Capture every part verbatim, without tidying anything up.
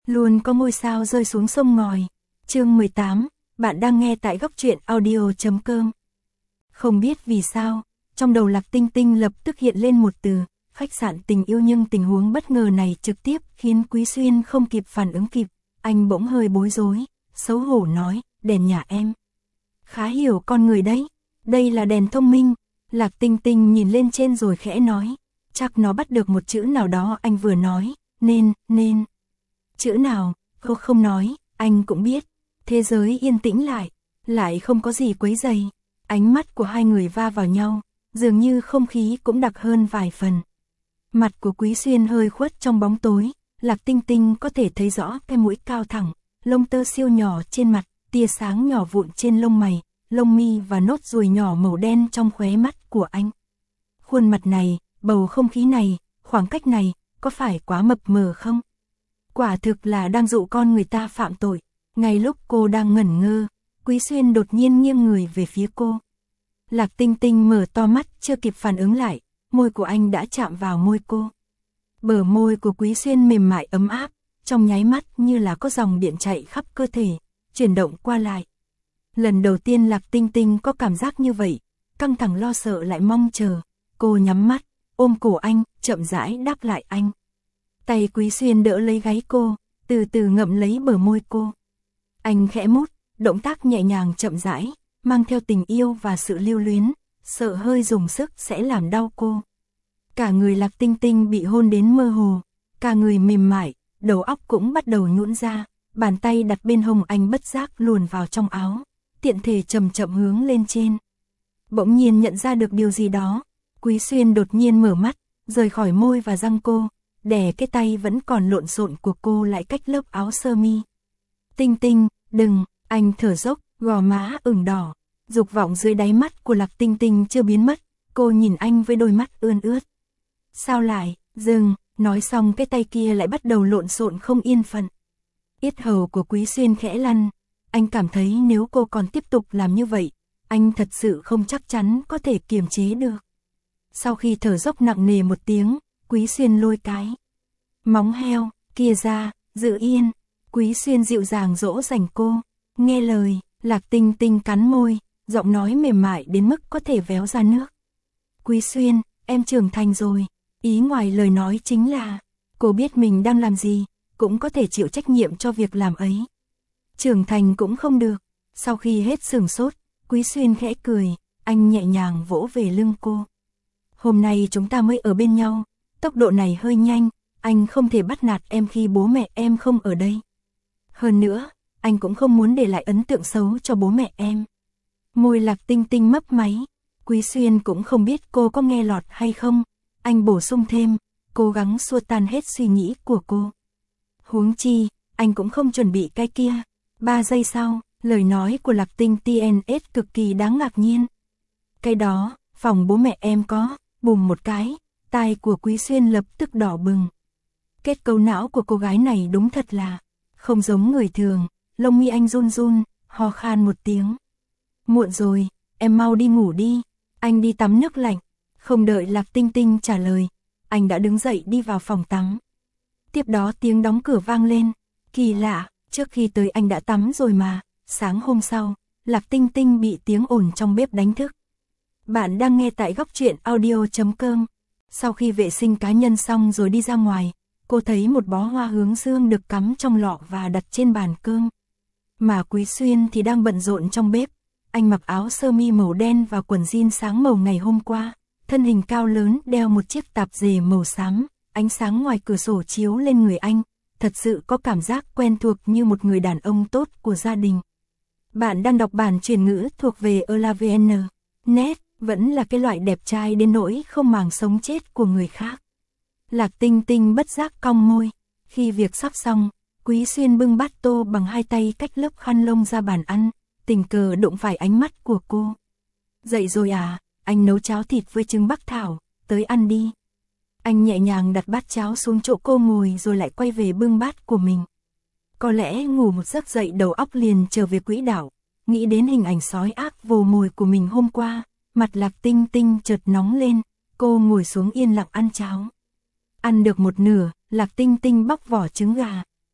Luôn có ngôi sao rơi xuống sông ngòi. Chương mười tám, bạn đang nghe tại góc truyện audio chấm com. Không biết vì sao, trong đầu Lạc Tinh Tinh lập tức hiện lên một từ, khách sạn tình yêu, nhưng tình huống bất ngờ này trực tiếp khiến Quý Xuyên không kịp phản ứng kịp. Anh bỗng hơi bối rối, xấu hổ nói, đèn nhà em. Khá hiểu con người đấy, đây là đèn thông minh. Lạc Tinh Tinh nhìn lên trên rồi khẽ nói, chắc nó bắt được một chữ nào đó anh vừa nói, nên, nên. Chữ nào, cô không nói, anh cũng biết. Thế giới yên tĩnh lại, lại không có gì quấy rầy. Ánh mắt của hai người va vào nhau, dường như không khí cũng đặc hơn vài phần. Mặt của Quý Xuyên hơi khuất trong bóng tối, Lạc Tinh Tinh có thể thấy rõ cái mũi cao thẳng, lông tơ siêu nhỏ trên mặt, tia sáng nhỏ vụn trên lông mày, lông mi và nốt ruồi nhỏ màu đen trong khóe mắt của anh. Khuôn mặt này, bầu không khí này, khoảng cách này, có phải quá mập mờ không? Quả thực là đang dụ con người ta phạm tội. Ngay lúc cô đang ngẩn ngơ, Quý Xuyên đột nhiên nghiêng người về phía cô. Lạc Tinh Tinh mở to mắt, chưa kịp phản ứng lại, môi của anh đã chạm vào môi cô. Bờ môi của Quý Xuyên mềm mại ấm áp, trong nháy mắt như là có dòng điện chạy khắp cơ thể, chuyển động qua lại. Lần đầu tiên Lạc Tinh Tinh có cảm giác như vậy, căng thẳng lo sợ lại mong chờ. Cô nhắm mắt, ôm cổ anh, chậm rãi đáp lại anh. Tay Quý Xuyên đỡ lấy gáy cô, từ từ ngậm lấy bờ môi cô. Anh khẽ mút, động tác nhẹ nhàng chậm rãi, mang theo tình yêu và sự lưu luyến, sợ hơi dùng sức sẽ làm đau cô. Cả người Lạc Tinh Tinh bị hôn đến mơ hồ, cả người mềm mại, đầu óc cũng bắt đầu nhũn ra, bàn tay đặt bên hông anh bất giác luồn vào trong áo, tiện thể chậm chậm hướng lên trên. Bỗng nhiên nhận ra được điều gì đó, Quý Xuyên đột nhiên mở mắt, rời khỏi môi và răng cô, đè cái tay vẫn còn lộn xộn của cô lại cách lớp áo sơ mi. Tinh Tinh, đừng, anh thở dốc, gò má ửng đỏ, dục vọng dưới đáy mắt của Lạc Tinh Tinh chưa biến mất, cô nhìn anh với đôi mắt ươn ướt. Sao lại, dừng, nói xong cái tay kia lại bắt đầu lộn xộn không yên phận. Yết hầu của Quý Xuyên khẽ lăn, anh cảm thấy nếu cô còn tiếp tục làm như vậy, anh thật sự không chắc chắn có thể kiềm chế được. Sau khi thở dốc nặng nề một tiếng, Quý Xuyên lôi cái móng heo kia ra, giữ yên. Quý Xuyên dịu dàng dỗ dành cô, nghe lời. Lạc Tinh Tinh cắn môi, giọng nói mềm mại đến mức có thể véo ra nước. Quý Xuyên, em trưởng thành rồi. Ý ngoài lời nói chính là, cô biết mình đang làm gì, cũng có thể chịu trách nhiệm cho việc làm ấy. Trưởng thành cũng không được. Sau khi hết sửng sốt, Quý Xuyên khẽ cười, anh nhẹ nhàng vỗ về lưng cô. Hôm nay chúng ta mới ở bên nhau, tốc độ này hơi nhanh, anh không thể bắt nạt em khi bố mẹ em không ở đây. Hơn nữa, anh cũng không muốn để lại ấn tượng xấu cho bố mẹ em. Môi Lạc Tinh Tinh mấp máy, Quý Xuyên cũng không biết cô có nghe lọt hay không. Anh bổ sung thêm, cố gắng xua tan hết suy nghĩ của cô. Huống chi, anh cũng không chuẩn bị cái kia. Ba giây sau, lời nói của Lạc Tinh tê en ét cực kỳ đáng ngạc nhiên. Cái đó, phòng bố mẹ em có, bùm một cái, tai của Quý Xuyên lập tức đỏ bừng. Kết cấu não của cô gái này đúng thật là không giống người thường. Lông mi anh run run, ho khan một tiếng. Muộn rồi, em mau đi ngủ đi, anh đi tắm nước lạnh. Không đợi Lạc Tinh Tinh trả lời, anh đã đứng dậy đi vào phòng tắm. Tiếp đó tiếng đóng cửa vang lên. Kỳ lạ, trước khi tới anh đã tắm rồi mà. Sáng hôm sau, Lạc Tinh Tinh bị tiếng ồn trong bếp đánh thức. Bạn đang nghe tại góc truyện audio chấm com. Sau khi vệ sinh cá nhân xong rồi đi ra ngoài, cô thấy một bó hoa hướng dương được cắm trong lọ và đặt trên bàn cơm. Mà Quý Xuyên thì đang bận rộn trong bếp. Anh mặc áo sơ mi màu đen và quần jean sáng màu ngày hôm qua. Thân hình cao lớn đeo một chiếc tạp dề màu xám. Ánh sáng ngoài cửa sổ chiếu lên người anh. Thật sự có cảm giác quen thuộc như một người đàn ông tốt của gia đình. Bạn đang đọc bản chuyển ngữ thuộc về Elavn. Net vẫn là cái loại đẹp trai đến nỗi không màng sống chết của người khác. Lạc Tinh Tinh bất giác cong môi. Khi việc sắp xong, Quý Xuyên bưng bát tô bằng hai tay cách lớp khăn lông ra bàn ăn, tình cờ đụng phải ánh mắt của cô. Dậy rồi à, anh nấu cháo thịt với trứng bắc thảo, tới ăn đi. Anh nhẹ nhàng đặt bát cháo xuống chỗ cô ngồi rồi lại quay về bưng bát của mình. Có lẽ ngủ một giấc dậy đầu óc liền trở về quỹ đạo, nghĩ đến hình ảnh sói ác vồ mồi của mình hôm qua, mặt Lạc Tinh Tinh chợt nóng lên, cô ngồi xuống yên lặng ăn cháo. Ăn được một nửa, Lạc Tinh Tinh bóc vỏ trứng gà.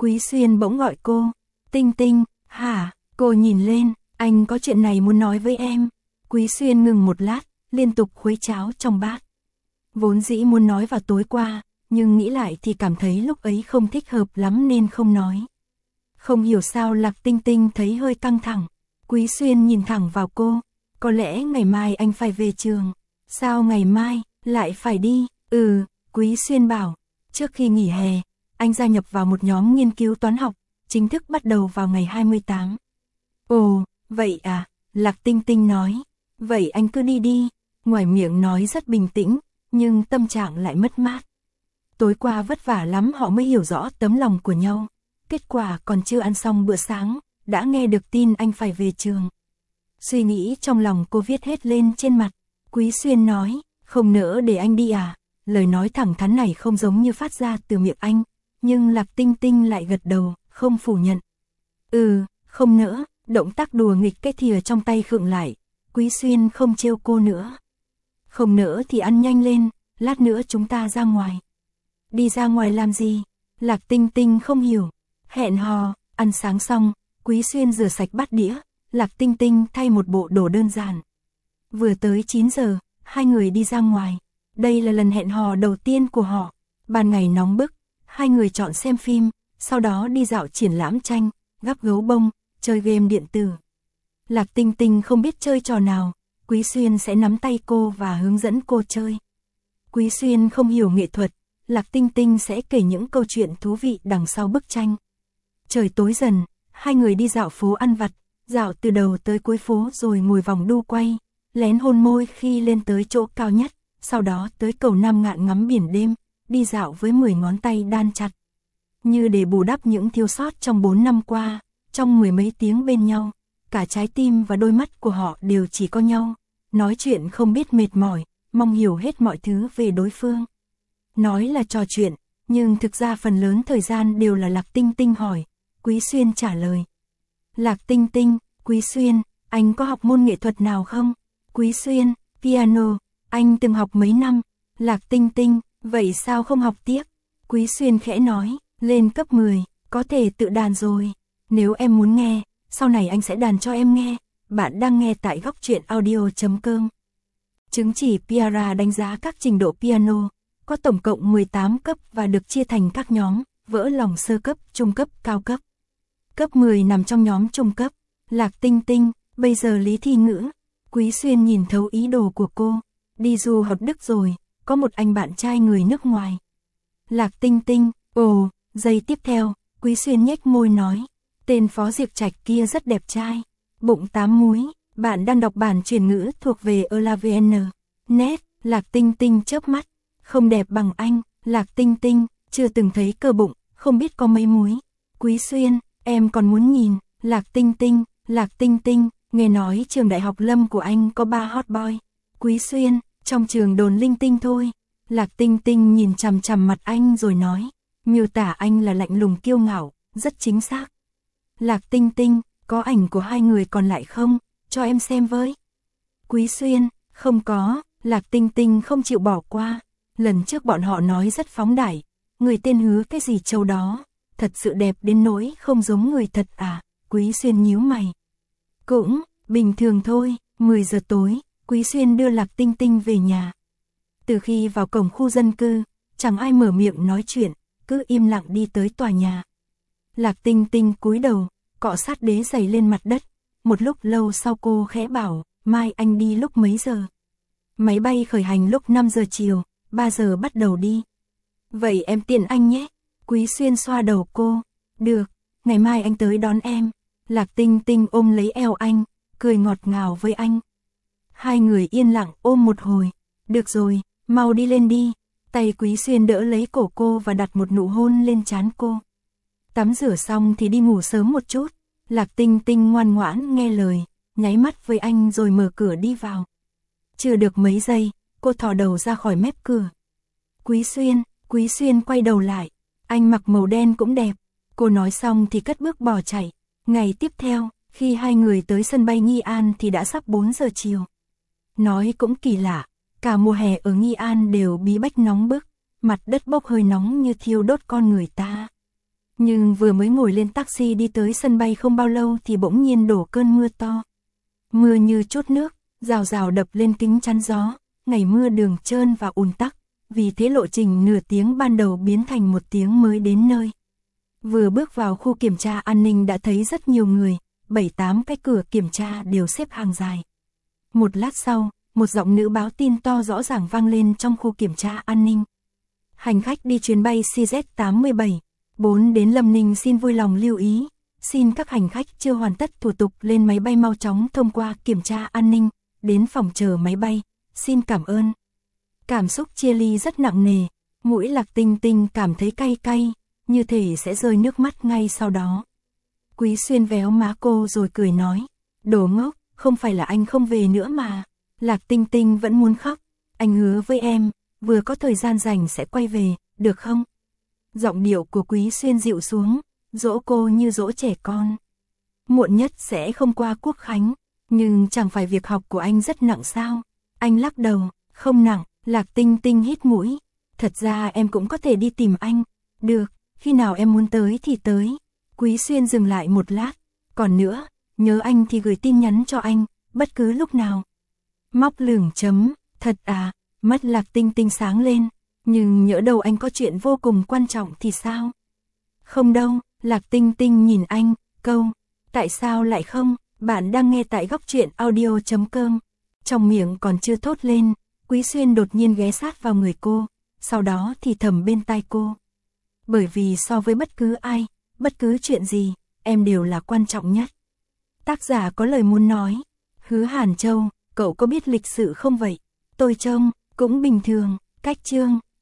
Quý Xuyên bỗng gọi cô. Tinh Tinh, hả? Cô nhìn lên, anh có chuyện này muốn nói với em. Quý Xuyên ngừng một lát, liên tục khuấy cháo trong bát. Vốn dĩ muốn nói vào tối qua, nhưng nghĩ lại thì cảm thấy lúc ấy không thích hợp lắm nên không nói. Không hiểu sao Lạc Tinh Tinh thấy hơi căng thẳng. Quý Xuyên nhìn thẳng vào cô. Có lẽ ngày mai anh phải về trường. Sao ngày mai, lại phải đi? Ừ, Quý Xuyên bảo. Trước khi nghỉ hè, anh gia nhập vào một nhóm nghiên cứu toán học, chính thức bắt đầu vào ngày hai mươi tám. Ồ, vậy à, Lạc Tinh Tinh nói. Vậy anh cứ đi đi. Ngoài miệng nói rất bình tĩnh, nhưng tâm trạng lại mất mát. Tối qua vất vả lắm họ mới hiểu rõ tấm lòng của nhau. Kết quả còn chưa ăn xong bữa sáng, đã nghe được tin anh phải về trường. Suy nghĩ trong lòng cô viết hết lên trên mặt. Quý Xuyên nói, không nỡ để anh đi à? Lời nói thẳng thắn này không giống như phát ra từ miệng anh, nhưng Lạc Tinh Tinh lại gật đầu, không phủ nhận. Ừ, không nỡ. Động tác đùa nghịch cái thìa trong tay khựng lại. Quý Xuyên không trêu cô nữa. Không nỡ thì ăn nhanh lên, lát nữa chúng ta ra ngoài. Đi ra ngoài làm gì? Lạc Tinh Tinh không hiểu. Hẹn hò. Ăn sáng xong, Quý Xuyên rửa sạch bát đĩa, Lạc Tinh Tinh thay một bộ đồ đơn giản. Vừa tới chín giờ, hai người đi ra ngoài. Đây là lần hẹn hò đầu tiên của họ. Ban ngày nóng bức, hai người chọn xem phim, sau đó đi dạo triển lãm tranh, gắp gấu bông, chơi game điện tử. Lạc Tinh Tinh không biết chơi trò nào, Quý Xuyên sẽ nắm tay cô và hướng dẫn cô chơi. Quý Xuyên không hiểu nghệ thuật, Lạc Tinh Tinh sẽ kể những câu chuyện thú vị đằng sau bức tranh. Trời tối dần, hai người đi dạo phố ăn vặt, dạo từ đầu tới cuối phố rồi ngồi vòng đu quay, lén hôn môi khi lên tới chỗ cao nhất, sau đó tới cầu Nam Ngạn ngắm biển đêm, đi dạo với mười ngón tay đan chặt. Như để bù đắp những thiếu sót trong bốn năm qua, trong mười mấy tiếng bên nhau, cả trái tim và đôi mắt của họ đều chỉ có nhau, nói chuyện không biết mệt mỏi, mong hiểu hết mọi thứ về đối phương. Nói là trò chuyện, nhưng thực ra phần lớn thời gian đều là Lạc Tinh Tinh hỏi, Quý Xuyên trả lời. Lạc Tinh Tinh, Quý Xuyên, anh có học môn nghệ thuật nào không? Quý Xuyên, piano, anh từng học mấy năm. Lạc Tinh Tinh, vậy sao không học tiếp? Quý Xuyên khẽ nói, lên cấp mười, có thể tự đàn rồi. Nếu em muốn nghe, sau này anh sẽ đàn cho em nghe. Bạn đang nghe tại góc truyện audio chấm com. Chứng chỉ Piara đánh giá các trình độ piano, có tổng cộng mười tám cấp và được chia thành các nhóm, vỡ lòng sơ cấp, trung cấp, cao cấp. Cấp mười nằm trong nhóm trung cấp. Lạc Tinh Tinh, bây giờ lý thi ngữ. Quý Xuyên nhìn thấu ý đồ của cô. Đi du học Đức rồi, có một anh bạn trai người nước ngoài. Lạc Tinh Tinh, ồ, giây tiếp theo, Quý Xuyên nhếch môi nói. Tên Phó Diệp Trạch kia rất đẹp trai. Bụng tám múi, bạn đang đọc bản truyền ngữ thuộc về Elavn. Nét, Lạc Tinh Tinh chớp mắt. Không đẹp bằng anh, Lạc Tinh Tinh, chưa từng thấy cơ bụng, không biết có mấy múi. Quý Xuyên, em còn muốn nhìn. Lạc Tinh Tinh, Lạc Tinh Tinh, nghe nói trường đại học Lâm của anh có ba hot boy. Quý Xuyên, trong trường đồn linh tinh thôi. Lạc Tinh Tinh nhìn chằm chằm mặt anh rồi nói, miêu tả anh là lạnh lùng kiêu ngạo, rất chính xác. Lạc Tinh Tinh, có ảnh của hai người còn lại không? Cho em xem với. Quý Xuyên, không có. Lạc Tinh Tinh không chịu bỏ qua. Lần trước bọn họ nói rất phóng đãy, người tên Hứa cái gì châu đó, thật sự đẹp đến nỗi không giống người thật à? Quý Xuyên nhíu mày. Cũng, bình thường thôi. mười giờ tối, Quý Xuyên đưa Lạc Tinh Tinh về nhà. Từ khi vào cổng khu dân cư, chẳng ai mở miệng nói chuyện, cứ im lặng đi tới tòa nhà. Lạc Tinh Tinh cúi đầu, cọ sát đế giày lên mặt đất. Một lúc lâu sau cô khẽ bảo, mai anh đi lúc mấy giờ? Máy bay khởi hành lúc năm giờ chiều, ba giờ bắt đầu đi. Vậy em tiện anh nhé. Quý Xuyên xoa đầu cô. Được, ngày mai anh tới đón em. Lạc Tinh Tinh ôm lấy eo anh, cười ngọt ngào với anh. Hai người yên lặng ôm một hồi. Được rồi, mau đi lên đi. Tay Quý Xuyên đỡ lấy cổ cô và đặt một nụ hôn lên trán cô. Tắm rửa xong thì đi ngủ sớm một chút. Lạc Tinh Tinh ngoan ngoãn nghe lời, nháy mắt với anh rồi mở cửa đi vào. Chưa được mấy giây, cô thò đầu ra khỏi mép cửa. Quý Xuyên, Quý Xuyên quay đầu lại. Anh mặc màu đen cũng đẹp. Cô nói xong thì cất bước bỏ chạy. Ngày tiếp theo, khi hai người tới sân bay Nghi An thì đã sắp bốn giờ chiều. Nói cũng kỳ lạ, cả mùa hè ở Nghi An đều bí bách nóng bức, mặt đất bốc hơi nóng như thiêu đốt con người ta. Nhưng vừa mới ngồi lên taxi đi tới sân bay không bao lâu thì bỗng nhiên đổ cơn mưa to. Mưa như trút nước, rào rào đập lên kính chắn gió, ngày mưa đường trơn và ùn tắc, vì thế lộ trình nửa tiếng ban đầu biến thành một tiếng mới đến nơi. Vừa bước vào khu kiểm tra an ninh đã thấy rất nhiều người, bảy tám cái cửa kiểm tra đều xếp hàng dài. Một lát sau, một giọng nữ báo tin to rõ ràng vang lên trong khu kiểm tra an ninh. Hành khách đi chuyến bay C Z tám bảy bốn đến Lâm Ninh xin vui lòng lưu ý, xin các hành khách chưa hoàn tất thủ tục lên máy bay mau chóng thông qua kiểm tra an ninh, đến phòng chờ máy bay, xin cảm ơn. Cảm xúc chia ly rất nặng nề, mũi Lạc Tinh Tinh cảm thấy cay cay, như thể sẽ rơi nước mắt ngay sau đó. Quý Xuyên véo má cô rồi cười nói, đồ ngốc, không phải là anh không về nữa mà. Lạc Tinh Tinh vẫn muốn khóc, anh hứa với em, vừa có thời gian rảnh sẽ quay về, được không? Giọng điệu của Quý Xuyên dịu xuống, dỗ cô như dỗ trẻ con. Muộn nhất sẽ không qua Quốc khánh, nhưng chẳng phải việc học của anh rất nặng sao? Anh lắc đầu, không nặng. Lạc Tinh Tinh hít mũi, thật ra em cũng có thể đi tìm anh. Được, khi nào em muốn tới thì tới. Quý Xuyên dừng lại một lát, còn nữa, nhớ anh thì gửi tin nhắn cho anh, bất cứ lúc nào. Móc lửng chấm, thật à, mắt Lạc Tinh Tinh sáng lên, nhưng nhỡ đâu anh có chuyện vô cùng quan trọng thì sao? Không đâu, Lạc Tinh Tinh nhìn anh, câu, tại sao lại không? Bạn đang nghe tại góc truyện audio chấm com. Trong miệng còn chưa thốt lên, Quý Xuyên đột nhiên ghé sát vào người cô, sau đó thì thầm bên tai cô. Bởi vì so với bất cứ ai, bất cứ chuyện gì, em đều là quan trọng nhất. Tác giả có lời muốn nói, Hứa Hàn Châu, cậu có biết lịch sự không vậy? Tôi trông, cũng bình thường, cách chương.